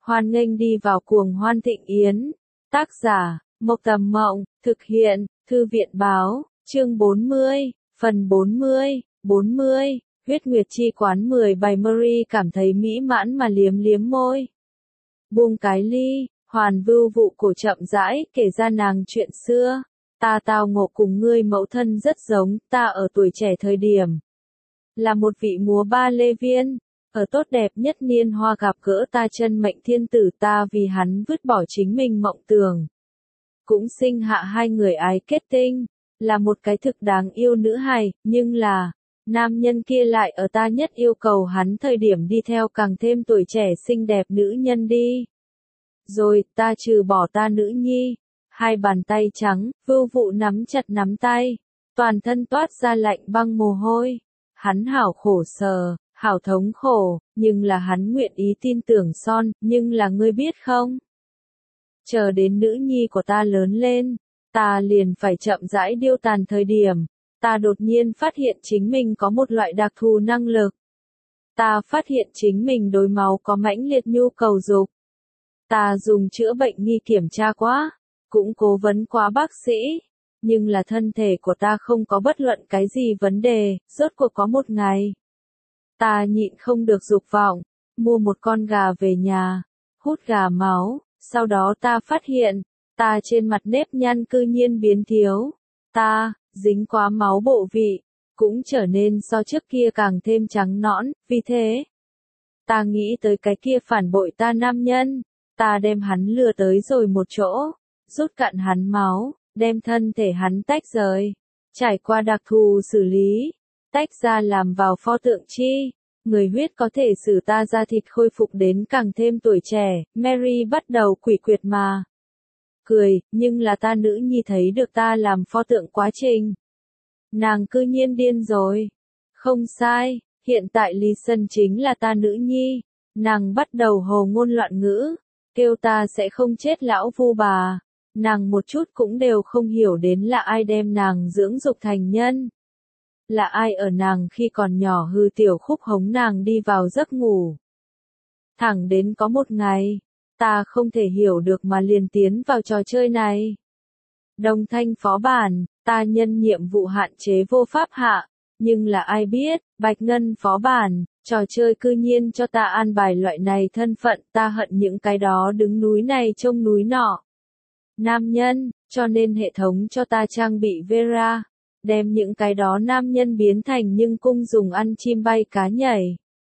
Hoan nghênh đi vào cuồng hoan thịnh yến. Tác giả, Mộc Tầm Mộng, thực hiện, Thư viện Báo, chương 40, phần 40, huyết nguyệt chi quán 10 bài Mary cảm thấy mỹ mãn mà liếm liếm môi. Buông cái ly, Hoàn Vưu Vụ cổ chậm rãi kể ra nàng chuyện xưa. Tao ngộ cùng ngươi mẫu thân rất giống, ta ở tuổi trẻ thời điểm. Là một vị múa ba lê viên, ở tốt đẹp nhất niên hoa gặp gỡ ta chân mệnh thiên tử, ta vì hắn vứt bỏ chính mình mộng tưởng. Cũng sinh hạ hai người ái kết tinh, là một cái thực đáng yêu nữ hài, nhưng là, nam nhân kia lại ở ta nhất yêu cầu hắn thời điểm đi theo càng thêm tuổi trẻ xinh đẹp nữ nhân đi. Rồi, ta trừ bỏ ta nữ nhi, hai bàn tay trắng, Vưu Vụ nắm chặt nắm tay, toàn thân toát ra lạnh băng mồ hôi. Hắn hảo khổ sở, hảo thống khổ, nhưng là hắn nguyện ý tin tưởng Son, nhưng là ngươi biết không? Chờ đến nữ nhi của ta lớn lên, ta liền phải chậm rãi điêu tàn thời điểm, ta đột nhiên phát hiện chính mình có một loại đặc thù năng lực. Ta phát hiện chính mình đối máu có mãnh liệt nhu cầu dục. Ta dùng chữa bệnh nghi kiểm tra quá, cũng cố vấn quá bác sĩ, nhưng là thân thể của ta không có bất luận cái gì vấn đề, rốt cuộc có một ngày. Ta nhịn không được dục vọng, mua một con gà về nhà, hút gà máu, sau đó ta phát hiện, ta trên mặt nếp nhăn cư nhiên biến thiếu, ta, dính quá máu bộ vị, cũng trở nên so trước kia càng thêm trắng nõn, vì thế. Ta nghĩ tới cái kia phản bội ta nam nhân, ta đem hắn lừa tới rồi một chỗ, rút cạn hắn máu, đem thân thể hắn tách rời, trải qua đặc thù xử lý, tách ra làm vào pho tượng chi. Người huyết có thể xử ta ra thịt khôi phục đến càng thêm tuổi trẻ, Mary bắt đầu quỷ quyệt mà. Cười, nhưng là ta nữ nhi thấy được ta làm pho tượng quá trình. Nàng cư nhiên điên rồi. Không sai, hiện tại Lý Sân chính là ta nữ nhi. Nàng bắt đầu hồ ngôn loạn ngữ, kêu ta sẽ không chết lão vu bà. Nàng một chút cũng đều không hiểu đến là ai đem nàng dưỡng dục thành nhân. Là ai ở nàng khi còn nhỏ hư tiểu khúc hống nàng đi vào giấc ngủ. Thẳng đến có một ngày, ta không thể hiểu được mà liền tiến vào trò chơi này. Đồng thanh phó bản, ta nhân nhiệm vụ hạn chế vô pháp hạ, nhưng là ai biết, bạch ngân phó bản, trò chơi cư nhiên cho ta an bài loại này thân phận, ta hận những cái đó đứng núi này trông núi nọ. Nam nhân, cho nên hệ thống cho ta trang bị Vera. Đem những cái đó nam nhân biến thành nhưng cung dùng ăn chim bay cá nhảy.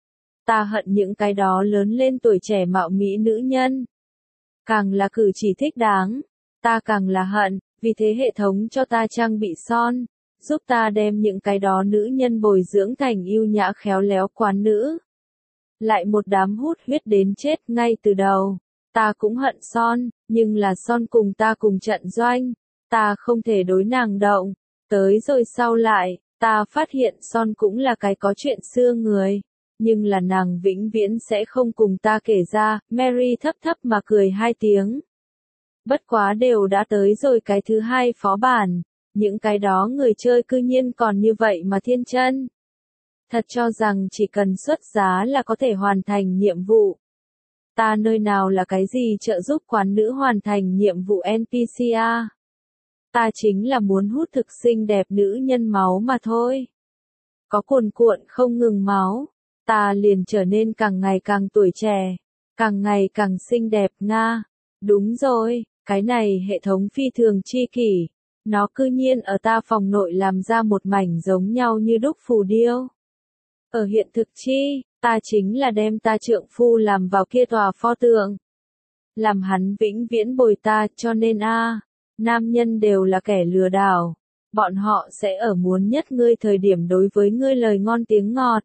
Ta hận những cái đó lớn lên tuổi trẻ mạo mỹ nữ nhân. Càng là cử chỉ thích đáng, ta càng là hận, vì thế hệ thống cho ta trang bị Son, giúp ta đem những cái đó nữ nhân bồi dưỡng thành yêu nhã khéo léo quán nữ. Lại một đám hút huyết đến chết ngay từ đầu. Ta cũng hận Son, nhưng là Son cùng ta cùng trận doanh, ta không thể đối nàng động. Tới rồi sau lại, ta phát hiện Son cũng là cái có chuyện xưa người, nhưng là nàng vĩnh viễn sẽ không cùng ta kể ra, Mary thấp thấp mà cười hai tiếng. Bất quá đều đã tới rồi cái thứ hai phó bản, những cái đó người chơi cư nhiên còn như vậy mà thiên chân. Thật cho rằng chỉ cần xuất giá là có thể hoàn thành nhiệm vụ. Ta nơi nào là cái gì trợ giúp quán nữ hoàn thành nhiệm vụ NPCA. Ta chính là muốn hút thực xinh đẹp nữ nhân máu mà thôi. Có cuồn cuộn không ngừng máu, ta liền trở nên càng ngày càng tuổi trẻ, càng ngày càng xinh đẹp Nga. Đúng rồi, cái này hệ thống phi thường chi kỷ, nó cư nhiên ở ta phòng nội làm ra một mảnh giống nhau như đúc phù điêu. Ở hiện thực chi, ta chính là đem ta trượng phu làm vào kia tòa pho tượng. Làm hắn vĩnh viễn bồi ta cho nên nam nhân đều là kẻ lừa đảo. Bọn họ sẽ ở muốn nhất ngươi thời điểm đối với ngươi lời ngon tiếng ngọt.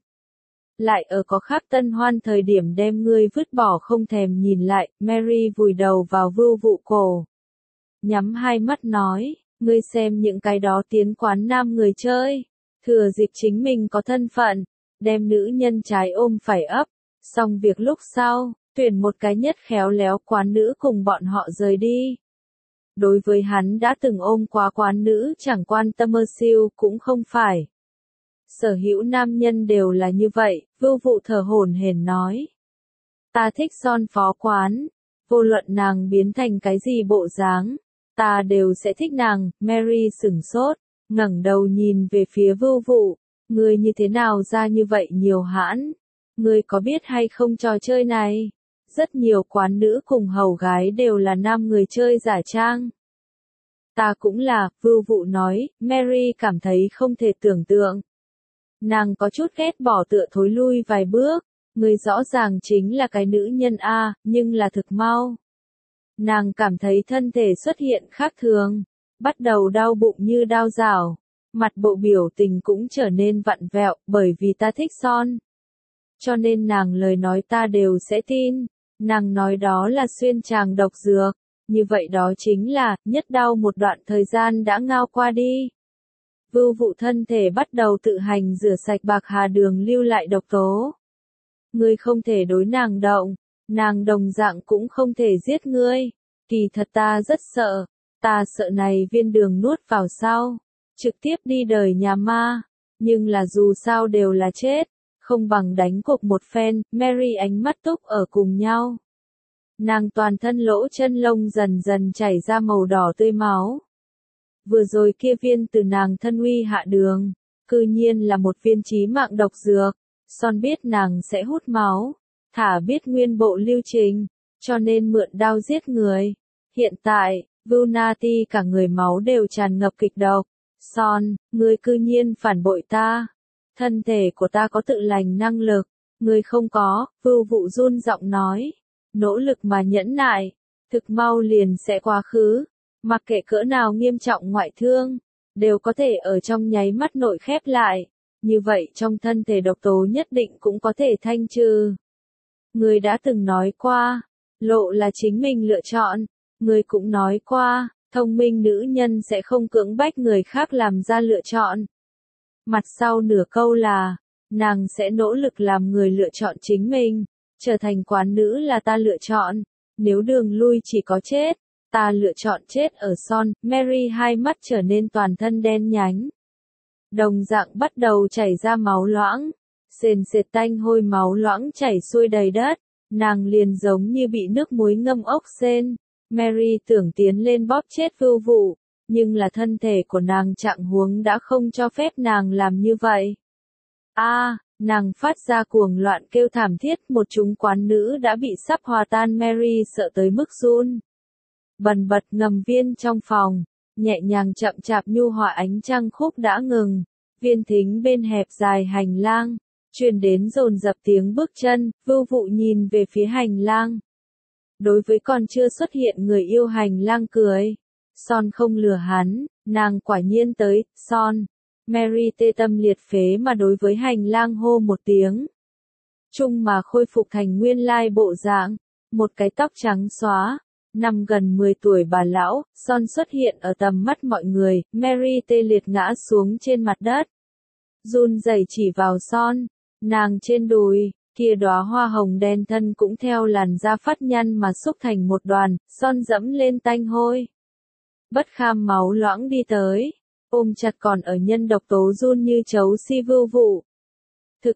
Lại ở có khác tân hoan thời điểm đem ngươi vứt bỏ không thèm nhìn lại, Mary vùi đầu vào Vưu Vụ cổ. Nhắm hai mắt nói, ngươi xem những cái đó tiến quán nam người chơi. Thừa dịp chính mình có thân phận, đem nữ nhân trái ôm phải ấp. Xong việc lúc sau, tuyển một cái nhất khéo léo quán nữ cùng bọn họ rời đi. Đối với hắn đã từng ôm quá quán nữ chẳng quan tâm mơ siêu cũng không phải. Sở hữu nam nhân đều là như vậy, Vưu Vụ thở hổn hển nói. Ta thích Son phó quán. Vô luận nàng biến thành cái gì bộ dáng, ta đều sẽ thích nàng. Mary sửng sốt, ngẩng đầu nhìn về phía Vưu Vụ. Ngươi như thế nào ra như vậy nhiều hãn? Ngươi có biết hay không trò chơi này? Rất nhiều quán nữ cùng hầu gái đều là nam người chơi giả trang. Ta cũng là, Vưu Vụ nói. Mary cảm thấy không thể tưởng tượng. Nàng có chút ghét bỏ tựa thối lui vài bước. Ngươi rõ ràng chính là cái nữ nhân A, nhưng là thực mau. Nàng cảm thấy thân thể xuất hiện khác thường, bắt đầu đau bụng như đau rào, mặt bộ biểu tình cũng trở nên vặn vẹo, bởi vì ta thích Son. Cho nên nàng lời nói ta đều sẽ tin, nàng nói đó là xuyên tràng độc dược, như vậy đó chính là, nhất đau một đoạn thời gian đã ngao qua đi. Vưu Vụ thân thể bắt đầu tự hành rửa sạch bạc hà đường lưu lại độc tố. Ngươi không thể đối nàng động. Nàng đồng dạng cũng không thể giết ngươi. Kỳ thật ta rất sợ. Ta sợ này viên đường nuốt vào sau. Trực tiếp đi đời nhà ma. Nhưng là dù sao đều là chết. Không bằng đánh cuộc một phen. Mary ánh mắt túc ở cùng nhau. Nàng toàn thân lỗ chân lông dần dần chảy ra màu đỏ tươi máu. Vừa rồi kia viên từ nàng thân uy hạ đường. Cư nhiên là một viên chí mạng độc dược. Son biết nàng sẽ hút máu. Thả biết nguyên bộ lưu trình, cho nên mượn đao giết người. Hiện tại, Vưu Nati cả người máu đều tràn ngập kịch độc. Son, ngươi cư nhiên phản bội ta. Thân thể của ta có tự lành năng lực, ngươi không có. Vưu Vụ run giọng nói. Nỗ lực mà nhẫn nại, thực mau liền sẽ quá khứ. Mặc kệ cỡ nào nghiêm trọng ngoại thương, đều có thể ở trong nháy mắt nội khép lại. Như vậy trong thân thể độc tố nhất định cũng có thể thanh trừ. Người đã từng nói qua, lộ là chính mình lựa chọn. Người cũng nói qua, thông minh nữ nhân sẽ không cưỡng bách người khác làm ra lựa chọn. Mặt sau nửa câu là, nàng sẽ nỗ lực làm người lựa chọn chính mình. Trở thành quán nữ là ta lựa chọn. Nếu đường lui chỉ có chết, ta lựa chọn chết ở Son. Mary hai mắt trở nên toàn thân đen nhánh. Đồng dạng bắt đầu chảy ra máu loãng. Sền sệt tanh hôi máu loãng chảy xuôi đầy đất. Nàng liền giống như bị nước muối ngâm ốc sên. Mary tưởng tiến lên bóp chết Vưu Vụ, nhưng là thân thể của nàng trạng huống đã không cho phép nàng làm như vậy. Nàng phát ra cuồng loạn kêu thảm thiết, một chúng quán nữ đã bị sắp hòa tan. Mary sợ tới mức run bần bật ngầm viên trong phòng, nhẹ nhàng chậm chạp nhu hòa ánh trăng khúc đã ngừng, viên thính bên hẹp dài hành lang, truyền đến dồn dập tiếng bước chân. Vưu Vụ nhìn về phía hành lang. Đối với còn chưa xuất hiện người yêu hành lang cười. Son không lừa hắn, nàng quả nhiên tới. Son. Mary tê tâm liệt phế mà đối với hành lang hô một tiếng. Chung mà khôi phục thành nguyên lai bộ dạng, một cái tóc trắng xóa, năm gần 10 tuổi bà lão. Son xuất hiện ở tầm mắt mọi người. Mary tê liệt ngã xuống trên mặt đất, run rẩy chỉ vào Son. Nàng trên đùi, kia đóa hoa hồng đen thân cũng theo làn da phát nhăn mà xúc thành một đoàn. Son dẫm lên tanh hôi, bất kham máu loãng đi tới, ôm chặt còn ở nhân độc tố run như chấu si Vưu Vụ. Thực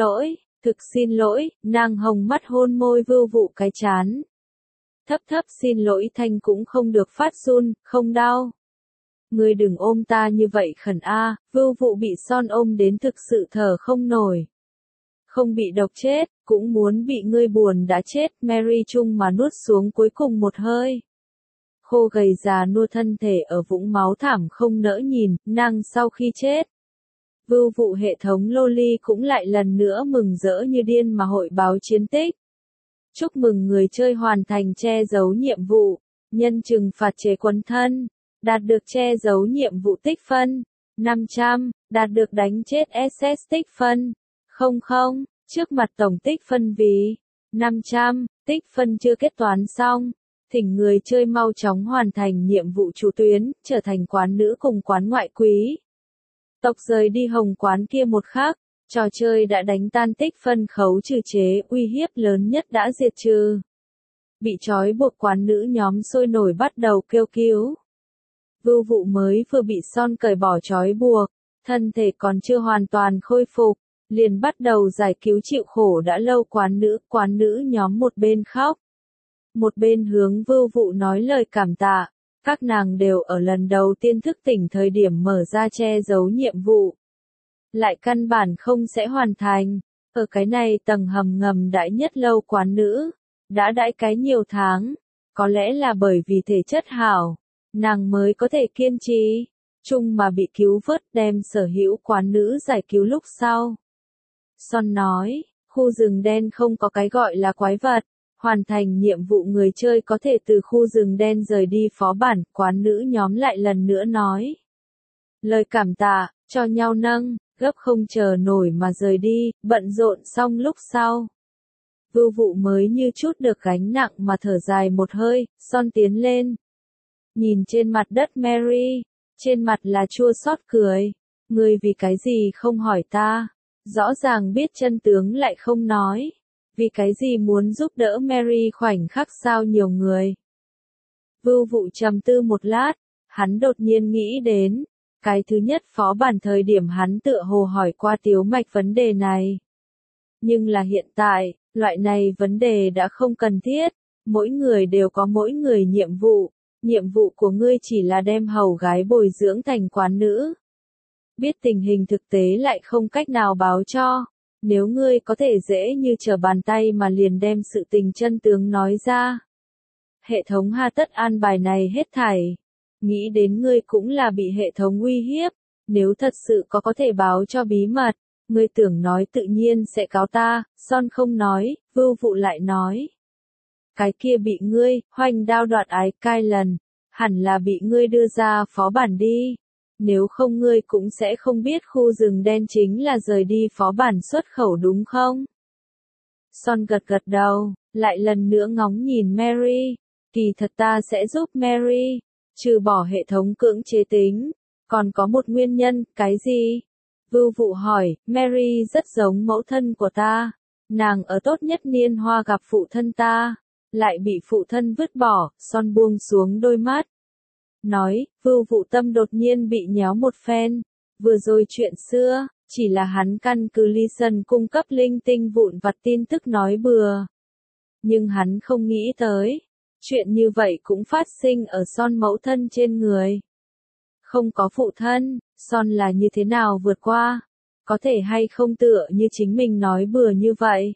xin lỗi. Nàng hồng mắt hôn môi Vưu Vụ cái chán. Thấp xin lỗi thanh cũng không được phát run. Không đau. Ngươi đừng ôm ta như vậy khẩn a. Vưu Vụ bị Son ôm đến thực sự thở không nổi. Không bị độc chết, cũng muốn bị ngươi buồn đã chết. Mary chung mà nuốt xuống cuối cùng một hơi. Khô gầy già nua thân thể ở vũng máu thảm không nỡ nhìn. Nàng sau khi chết, Vưu Vụ hệ thống Loli cũng lại lần nữa mừng rỡ như điên mà hội báo chiến tích. Chúc mừng người chơi hoàn thành che giấu nhiệm vụ, nhân trừng phạt chế quấn thân, đạt được che giấu nhiệm vụ tích phân 500, đạt được đánh chết SS tích phân 00, trước mặt tổng tích phân vì 500, tích phân chưa kết toán xong. Thỉnh người chơi mau chóng hoàn thành nhiệm vụ chủ tuyến, trở thành quán nữ cùng quán ngoại quý. Tộc rời đi hồng quán kia một khắc, trò chơi đã đánh tan tích phân khấu trừ chế, uy hiếp lớn nhất đã diệt trừ. Bị trói buộc quán nữ nhóm sôi nổi bắt đầu kêu cứu. Vưu Vụ mới vừa bị Son cởi bỏ trói buộc, thân thể còn chưa hoàn toàn khôi phục, liền bắt đầu giải cứu chịu khổ đã lâu quán nữ nhóm một bên khóc. Một bên hướng Vưu Vụ nói lời cảm tạ, các nàng đều ở lần đầu tiên thức tỉnh thời điểm mở ra che giấu nhiệm vụ. Lại căn bản không sẽ hoàn thành, ở cái này tầng hầm ngầm đại nhất lâu quán nữ, đã đãi cái nhiều tháng, có lẽ là bởi vì thể chất hảo, nàng mới có thể kiên trì, chung mà bị cứu vớt đem sở hữu quán nữ giải cứu lúc sau. Son nói, khu rừng đen không có cái gọi là quái vật, hoàn thành nhiệm vụ người chơi có thể từ khu rừng đen rời đi phó bản, quán nữ nhóm lại lần nữa nói. Lời cảm tạ, cho nhau nâng, gấp không chờ nổi mà rời đi, bận rộn xong lúc sau. Vưu Vụ mới như chút được gánh nặng mà thở dài một hơi, Son tiến lên. Nhìn trên mặt đất Mary, trên mặt là chua xót cười, ngươi vì cái gì không hỏi ta, rõ ràng biết chân tướng lại không nói, vì cái gì muốn giúp đỡ Mary khoảnh khắc sao nhiều người. Vưu Vụ trầm tư một lát, hắn đột nhiên nghĩ đến, cái thứ nhất phó bản thời điểm hắn tựa hồ hỏi qua Tiếu Mạch vấn đề này. Nhưng là hiện tại, loại này vấn đề đã không cần thiết, mỗi người đều có mỗi người nhiệm vụ của ngươi chỉ là đem hầu gái bồi dưỡng thành quán nữ. Biết tình hình thực tế lại không cách nào báo cho, nếu ngươi có thể dễ như trở bàn tay mà liền đem sự tình chân tướng nói ra. Hệ thống hà tất an bài này hết thảy. Nghĩ đến ngươi cũng là bị hệ thống uy hiếp, nếu thật sự có thể báo cho bí mật, ngươi tưởng nói tự nhiên sẽ cáo ta, Son không nói, Vưu Vụ lại nói. Cái kia bị ngươi, hoành đao đoạt ái cai lần, hẳn là bị ngươi đưa ra phó bản đi. Nếu không ngươi cũng sẽ không biết khu rừng đen chính là rời đi phó bản xuất khẩu đúng không? Son gật gật đầu, lại lần nữa ngóng nhìn Mary, kỳ thật ta sẽ giúp Mary. Trừ bỏ hệ thống cưỡng chế tính, còn có một nguyên nhân, cái gì? Vưu Vụ hỏi, Mary rất giống mẫu thân của ta, nàng ở tốt nhất niên hoa gặp phụ thân ta, lại bị phụ thân vứt bỏ, Son buông xuống đôi mắt. Nói, Vưu Vụ tâm đột nhiên bị nhéo một phen, vừa rồi chuyện xưa, chỉ là hắn căn cứ Listen cung cấp linh tinh vụn vặt tin tức nói bừa. Nhưng hắn không nghĩ tới. Chuyện như vậy cũng phát sinh ở Son mẫu thân trên người. Không có phụ thân, Son là như thế nào vượt qua? Có thể hay không tựa như chính mình nói bừa như vậy?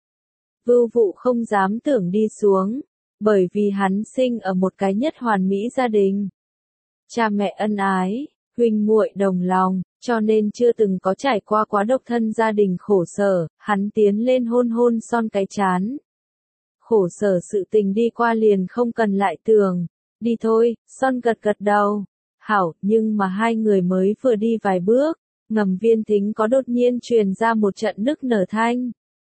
Vưu Vụ không dám tưởng đi xuống, bởi vì hắn sinh ở một cái nhất hoàn mỹ gia đình. Cha mẹ ân ái, huynh muội đồng lòng, cho nên chưa từng có trải qua quá độc thân gia đình khổ sở, hắn tiến lên hôn hôn Son cái trán. Khổ sở sự tình đi qua liền không cần lại tưởng. Đi thôi, Son gật gật đầu. Hảo, nhưng mà hai người mới vừa đi vài bước, ngầm viên thính có đột nhiên truyền ra một trận nức nở thanh.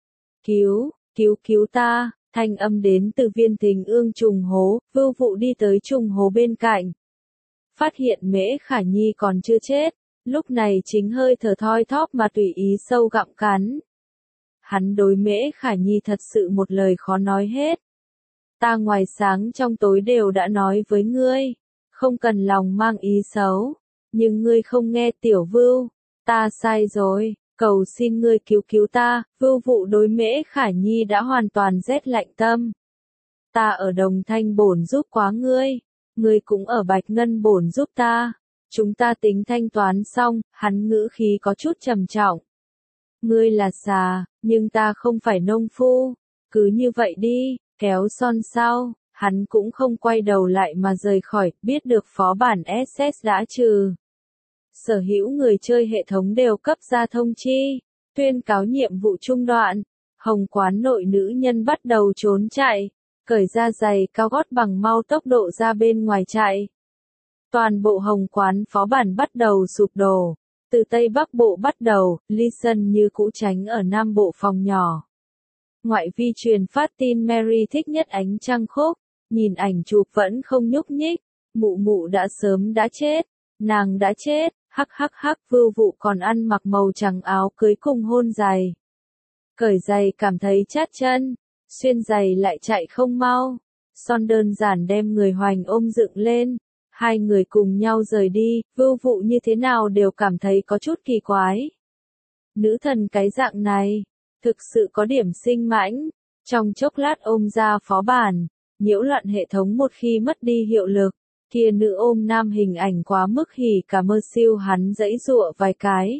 Cứu ta, thanh âm đến từ viên thính ương trùng hố, Vưu Vụ đi tới trùng hố bên cạnh. Phát hiện Mễ Khả Nhi còn chưa chết, lúc này chính hơi thở thoi thóp mà tùy ý sâu gặm cắn. Hắn đối Mễ Khả Nhi thật sự một lời khó nói hết. Ta ngoài sáng trong tối đều đã nói với ngươi, không cần lòng mang ý xấu, nhưng ngươi không nghe Tiểu Vưu, ta sai rồi, cầu xin ngươi cứu ta. Vưu Vụ đối Mễ Khả Nhi đã hoàn toàn rét lạnh tâm. Ta ở Đồng Thanh Bổn giúp quá ngươi cũng ở Bạch Ngân Bổn giúp ta, chúng ta tính thanh toán xong, hắn ngữ khí có chút trầm trọng. Ngươi là xà, nhưng ta không phải nông phu, cứ như vậy đi, kéo Son sau, hắn cũng không quay đầu lại mà rời khỏi, biết được phó bản SS đã trừ. Sở hữu người chơi hệ thống đều cấp ra thông chi, tuyên cáo nhiệm vụ trung đoạn, Hồng Quán nội nữ nhân bắt đầu trốn chạy, cởi ra giày cao gót bằng mau tốc độ ra bên ngoài chạy. Toàn bộ Hồng Quán phó bản bắt đầu sụp đổ. Từ Tây Bắc Bộ bắt đầu, Listen như cũ tránh ở Nam Bộ phòng nhỏ. Ngoại vi truyền phát tin Mary thích nhất ánh trăng khúc, nhìn ảnh chụp vẫn không nhúc nhích, mụ đã sớm đã chết, nàng đã chết, hắc, Vưu Vụ còn ăn mặc màu trắng áo cưới cùng hôn giày. Cởi giày cảm thấy chát chân, xuyên giày lại chạy không mau, Son đơn giản đem người hoành ôm dựng lên. Hai người cùng nhau rời đi, Vưu Vụ như thế nào đều cảm thấy có chút kỳ quái. Nữ thần cái dạng này, thực sự có điểm sinh mãnh, trong chốc lát ôm ra phó bản, nhiễu loạn hệ thống một khi mất đi hiệu lực, kia nữ ôm nam hình ảnh quá mức hỉ cả mơ siêu hắn giãy giụa vài cái.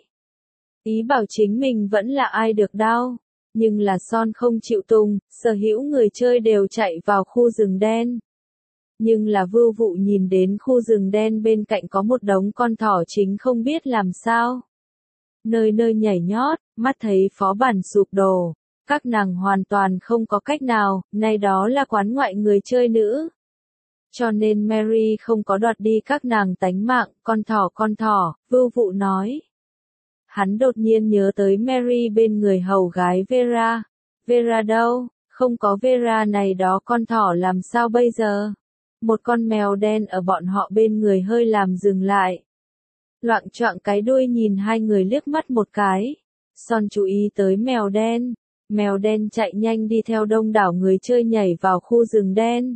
Ý bảo chính mình vẫn là ai được đau, nhưng là Son không chịu tung, sở hữu người chơi đều chạy vào khu rừng đen. Nhưng là Vưu Vụ nhìn đến khu rừng đen bên cạnh có một đống con thỏ chính không biết làm sao. Nơi nơi nhảy nhót, mắt thấy phó bản sụp đổ, các nàng hoàn toàn không có cách nào, nay đó là quán ngoại người chơi nữ. Cho nên Mary không có đoạt đi các nàng tánh mạng, con thỏ, Vưu Vụ nói. Hắn đột nhiên nhớ tới Mary bên người hầu gái Vera. Vera đâu? Không có Vera này đó con thỏ làm sao bây giờ? Một con mèo đen ở bọn họ bên người hơi làm dừng lại. Loạng choạng cái đuôi nhìn hai người liếc mắt một cái. Son chú ý tới mèo đen. Mèo đen chạy nhanh đi theo đông đảo người chơi nhảy vào khu rừng đen.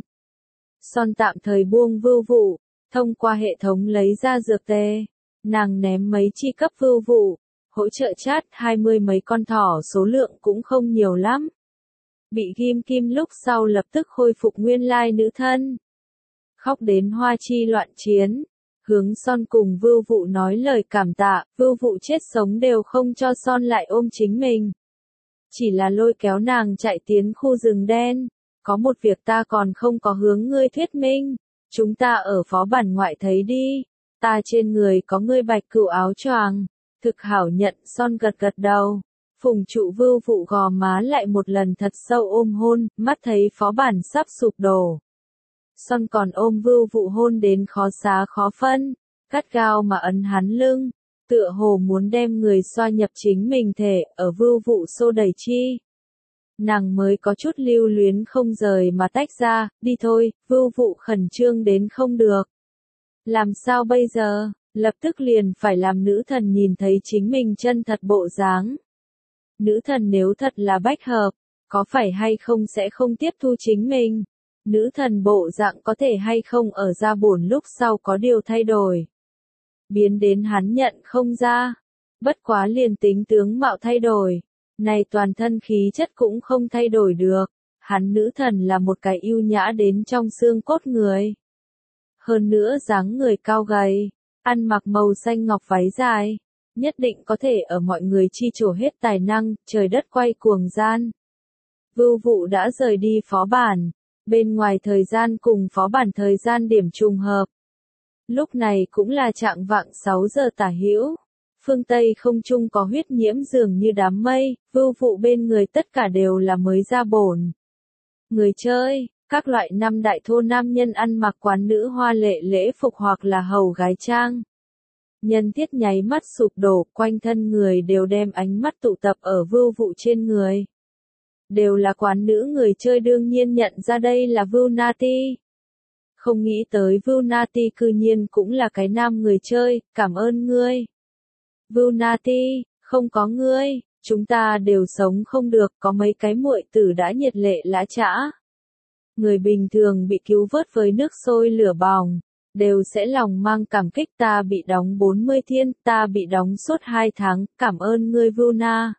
Son tạm thời buông Vưu Vụ, thông qua hệ thống lấy ra dược tê. Nàng ném mấy chi cấp Vưu Vụ, hỗ trợ chat 20 mấy con thỏ số lượng cũng không nhiều lắm. Bị ghim kim lúc sau lập tức khôi phục nguyên lai nữ thân. Khóc đến hoa chi loạn chiến. Hướng Son cùng Vưu Vụ nói lời cảm tạ, Vưu Vụ chết sống đều không cho Son lại ôm chính mình. Chỉ là lôi kéo nàng chạy tiến khu rừng đen. Có một việc ta còn không có hướng ngươi thuyết minh. Chúng ta ở phó bản ngoại thấy đi. Ta trên người có ngươi bạch cửu áo choàng. Thực hảo nhận, Son gật gật đầu. Phùng trụ Vưu Vụ gò má lại một lần thật sâu ôm hôn, mắt thấy phó bản sắp sụp đổ. Son còn ôm Vưu Vụ hôn đến khó xá khó phân, gắt gao mà ấn hắn lưng, tựa hồ muốn đem người xoa nhập chính mình thể, ở Vưu Vụ xô đẩy chi. Nàng mới có chút lưu luyến không rời mà tách ra, đi thôi, Vưu Vụ khẩn trương đến không được. Làm sao bây giờ, lập tức liền phải làm nữ thần nhìn thấy chính mình chân thật bộ dáng. Nữ thần nếu thật là bách hợp, có phải hay không sẽ không tiếp thu chính mình? Nữ thần bộ dạng có thể hay không ở ra bổn lúc sau có điều thay đổi. Biến đến hắn nhận không ra. Bất quá liền tính tướng mạo thay đổi. Này toàn thân khí chất cũng không thay đổi được. Hắn nữ thần là một cái yêu nhã đến trong xương cốt người. Hơn nữa dáng người cao gầy, ăn mặc màu xanh ngọc váy dài. Nhất định có thể ở mọi người chi trổ hết tài năng, trời đất quay cuồng gian. Vưu Vụ đã rời đi phó bản. Bên ngoài thời gian cùng phó bản thời gian điểm trùng hợp. Lúc này cũng là trạng vạng 6 giờ tả hữu. Phương Tây không trung có huyết nhiễm dường như đám mây, Vưu Vụ bên người tất cả đều là mới ra bổn. Người chơi, các loại năm đại thô nam nhân ăn mặc quán nữ hoa lệ lễ phục hoặc là hầu gái trang. Nhân tiết nháy mắt sụp đổ, quanh thân người đều đem ánh mắt tụ tập ở Vưu Vụ trên người. Đều là quán nữ người chơi đương nhiên nhận ra đây là Vưu Nati. Không nghĩ tới Vưu Nati cư nhiên cũng là cái nam người chơi, cảm ơn ngươi. Vưu Nati, không có ngươi, chúng ta đều sống không được, có mấy cái muội tử đã nhiệt lệ lã chã. Người bình thường bị cứu vớt với nước sôi lửa bỏng, đều sẽ lòng mang cảm kích. Ta bị đóng 40 thiên, ta bị đóng suốt 2 tháng, cảm ơn ngươi Vưu Na.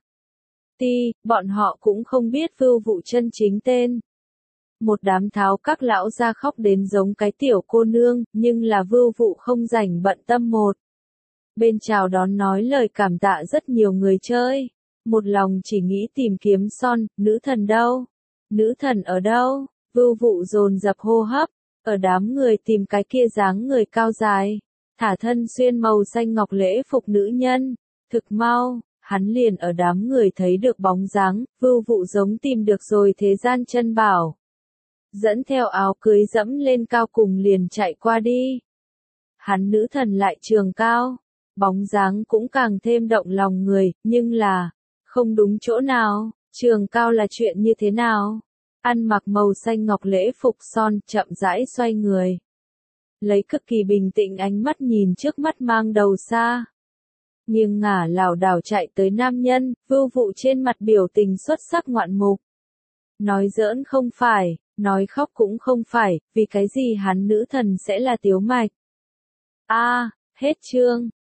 Bọn họ cũng không biết Vưu Vụ chân chính tên. Một đám tháo các lão ra khóc đến giống cái tiểu cô nương, nhưng là Vưu Vụ không rảnh bận tâm một. Bên chào đón nói lời cảm tạ rất nhiều người chơi. Một lòng chỉ nghĩ tìm kiếm Son, nữ thần đâu? Nữ thần ở đâu? Vưu Vụ dồn dập hô hấp, ở đám người tìm cái kia dáng người cao dài, thả thân xuyên màu xanh ngọc lễ phục nữ nhân. Thực mau, hắn liền ở đám người thấy được bóng dáng, Vưu Vụ giống tìm được rồi thế gian chân bảo. Dẫn theo áo cưới dẫm lên cao cùng liền chạy qua đi. Hắn nữ thần lại trường cao, bóng dáng cũng càng thêm động lòng người, nhưng là, không đúng chỗ nào, trường cao là chuyện như thế nào? Ăn mặc màu xanh ngọc lễ phục Son, chậm rãi xoay người. Lấy cực kỳ bình tĩnh ánh mắt nhìn trước mắt mang đầu xa. Nghiêng ngả lảo đảo chạy tới nam nhân, Vưu Vụ trên mặt biểu tình xuất sắc ngoạn mục. Nói giỡn không phải, nói khóc cũng không phải, vì cái gì hắn nữ thần sẽ là Tiếu Mạch. Hết chương.